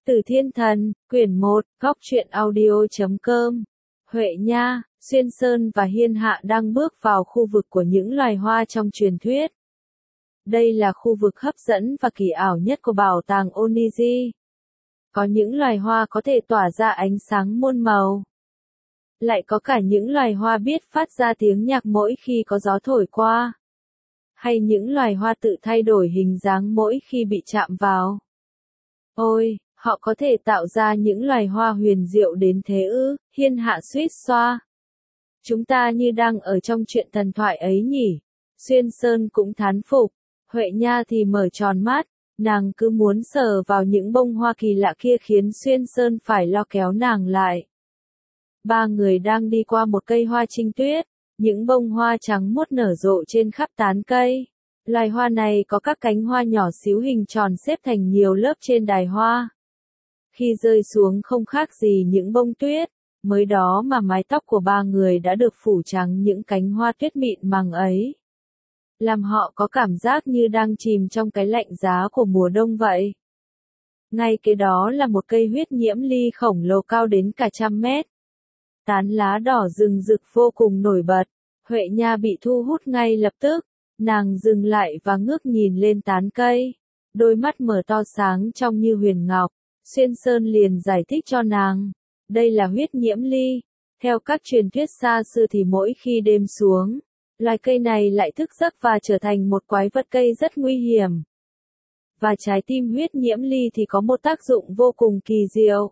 Từ Thiên Thần, quyển 1, góc truyện audio.com. Huệ Nha, Xuyên Sơn và Hiên Hạ đang bước vào khu vực của những loài hoa trong truyền thuyết. Đây là khu vực hấp dẫn và kỳ ảo nhất của bảo tàng Oniji. Có những loài hoa có thể tỏa ra ánh sáng muôn màu. Lại có cả những loài hoa biết phát ra tiếng nhạc mỗi khi có gió thổi qua. Hay những loài hoa tự thay đổi hình dáng mỗi khi bị chạm vào. Ôi, họ có thể tạo ra những loài hoa huyền diệu đến thế ư? Hiên Hạ suýt xoa. Chúng ta như đang ở trong chuyện thần thoại ấy nhỉ? Xuyên Sơn cũng thán phục. Huệ Nha thì mở tròn mắt, nàng cứ muốn sờ vào những bông hoa kỳ lạ kia khiến Xuyên Sơn phải lo kéo nàng lại. Ba người đang đi qua một cây hoa trinh tuyết, những bông hoa trắng muốt nở rộ trên khắp tán cây. Loài hoa này có các cánh hoa nhỏ xíu hình tròn xếp thành nhiều lớp trên đài hoa. Khi rơi xuống không khác gì những bông tuyết, mới đó mà mái tóc của ba người đã được phủ trắng những cánh hoa tuyết mịn màng ấy. Làm họ có cảm giác như đang chìm trong cái lạnh giá của mùa đông vậy. Ngay kế đó là một cây huyết nhiễm ly khổng lồ cao đến cả 100 mét. Tán lá đỏ rừng rực vô cùng nổi bật. Huệ Nha bị thu hút ngay lập tức. Nàng dừng lại và ngước nhìn lên tán cây. Đôi mắt mở to sáng trong như huyền ngọc. Xuyên Sơn liền giải thích cho nàng. Đây là huyết nhiễm ly. Theo các truyền thuyết xa xưa thì mỗi khi đêm xuống, loài cây này lại thức giấc và trở thành một quái vật cây rất nguy hiểm. Và trái tim huyết nhiễm ly thì có một tác dụng vô cùng kỳ diệu.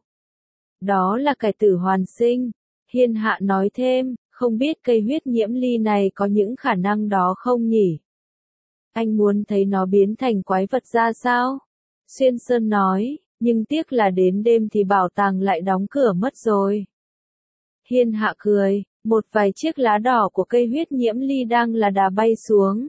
Đó là cải tử hoàn sinh. Hiên Hạ nói thêm, không biết cây huyết nhiễm ly này có những khả năng đó không nhỉ? Anh muốn thấy nó biến thành quái vật ra sao? Xuyên Sơn nói, nhưng tiếc là đến đêm thì bảo tàng lại đóng cửa mất rồi. Hiên Hạ cười, một vài chiếc lá đỏ của cây huyết nhiễm ly đang là đà bay xuống.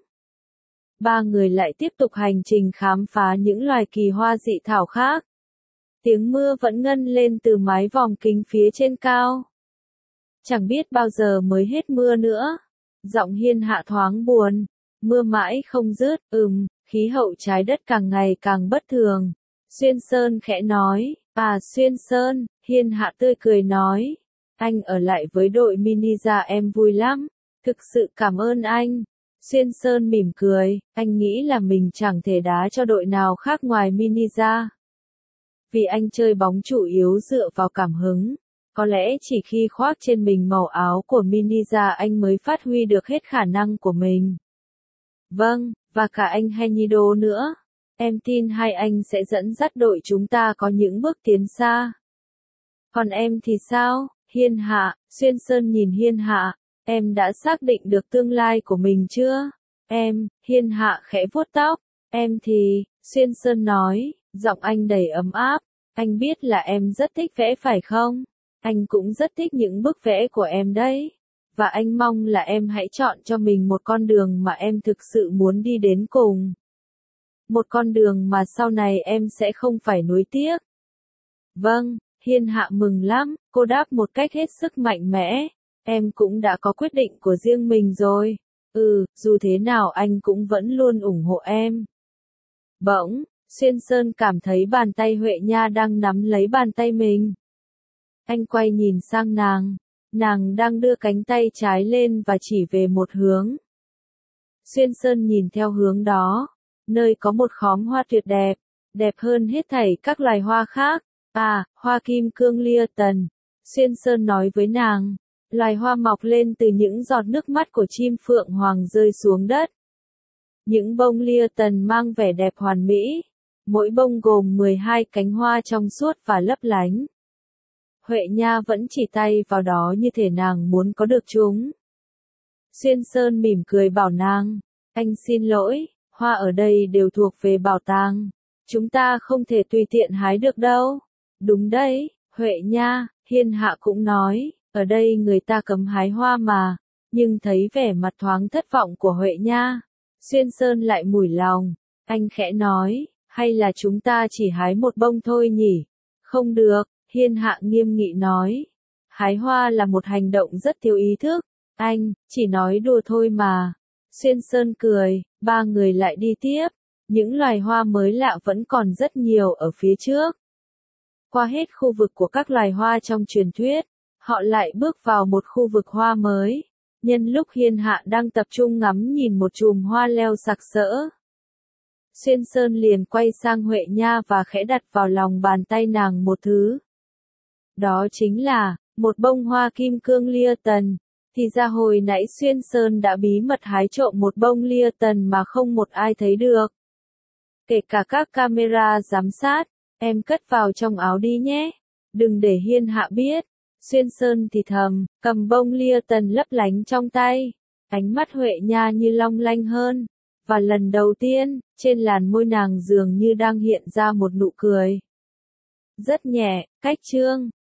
Ba người lại tiếp tục hành trình khám phá những loài kỳ hoa dị thảo khác. Tiếng mưa vẫn ngân lên từ mái vòm kính phía trên cao. Chẳng biết bao giờ mới hết mưa nữa. Giọng Hiên Hạ thoáng buồn. Mưa mãi không dứt, khí hậu trái đất càng ngày càng bất thường. Xuyên Sơn khẽ nói, Xuyên Sơn, Hiên Hạ tươi cười nói. Anh ở lại với đội Minija em vui lắm. Thực sự cảm ơn anh. Xuyên Sơn mỉm cười, anh nghĩ là mình chẳng thể đá cho đội nào khác ngoài Minija. Vì anh chơi bóng chủ yếu dựa vào cảm hứng. Có lẽ chỉ khi khoác trên mình màu áo của Minija anh mới phát huy được hết khả năng của mình. Vâng, và cả anh Henido nữa. Em tin hai anh sẽ dẫn dắt đội chúng ta có những bước tiến xa. Còn em thì sao, Hiên Hạ? Xuyên Sơn nhìn Hiên Hạ. Em đã xác định được tương lai của mình chưa? Em, Hiên Hạ khẽ vuốt tóc. Em thì, Xuyên Sơn nói, giọng anh đầy ấm áp. Anh biết là em rất thích vẽ phải không? Anh cũng rất thích những bức vẽ của em đấy. Và anh mong là em hãy chọn cho mình một con đường mà em thực sự muốn đi đến cùng. Một con đường mà sau này em sẽ không phải nuối tiếc. Vâng, Hiên Hạ mừng lắm, cô đáp một cách hết sức mạnh mẽ. Em cũng đã có quyết định của riêng mình rồi. Dù thế nào anh cũng vẫn luôn ủng hộ em. Bỗng, Xuyên Sơn cảm thấy bàn tay Huệ Nha đang nắm lấy bàn tay mình. Anh quay nhìn sang nàng. Nàng đang đưa cánh tay trái lên và chỉ về một hướng. Xuyên Sơn nhìn theo hướng đó. Nơi có một khóm hoa tuyệt đẹp. Đẹp hơn hết thảy các loài hoa khác. Hoa kim cương lia tần. Xuyên Sơn nói với nàng. Loài hoa mọc lên từ những giọt nước mắt của chim phượng hoàng rơi xuống đất. Những bông lia tần mang vẻ đẹp hoàn mỹ. Mỗi bông gồm 12 cánh hoa trong suốt và lấp lánh. Huệ Nha vẫn chỉ tay vào đó như thể nàng muốn có được chúng. Xuyên Sơn mỉm cười bảo nàng. Anh xin lỗi, hoa ở đây đều thuộc về bảo tàng. Chúng ta không thể tùy tiện hái được đâu. Đúng đấy, Huệ Nha, Hiên Hạ cũng nói. Ở đây người ta cấm hái hoa mà. Nhưng thấy vẻ mặt thoáng thất vọng của Huệ Nha. Xuyên Sơn lại mủi lòng. Anh khẽ nói, hay là chúng ta chỉ hái một bông thôi nhỉ? Không được. Hiên Hạ nghiêm nghị nói. Hái hoa là một hành động rất thiếu ý thức. Anh, chỉ nói đùa thôi mà. Xuyên Sơn cười, ba người lại đi tiếp. Những loài hoa mới lạ vẫn còn rất nhiều ở phía trước. qua hết khu vực của các loài hoa trong truyền thuyết, họ lại bước vào một khu vực hoa mới. Nhân lúc Hiên Hạ đang tập trung ngắm nhìn một chùm hoa leo sặc sỡ, Xuyên Sơn liền quay sang Huệ Nha và khẽ đặt vào lòng bàn tay nàng một thứ. Đó chính là một bông hoa kim cương lia tần. Thì ra hồi nãy Xuyên Sơn đã bí mật hái trộm một bông lia tần mà không một ai thấy được. Kể cả các camera giám sát, em cất vào trong áo đi nhé. Đừng để Hiên Hạ biết. Xuyên Sơn thì thầm, cầm bông lia tần lấp lánh trong tay. Ánh mắt Huệ Nha như long lanh hơn. Và lần đầu tiên, trên làn môi nàng dường như đang hiện ra một nụ cười. Rất nhẹ, cách chương.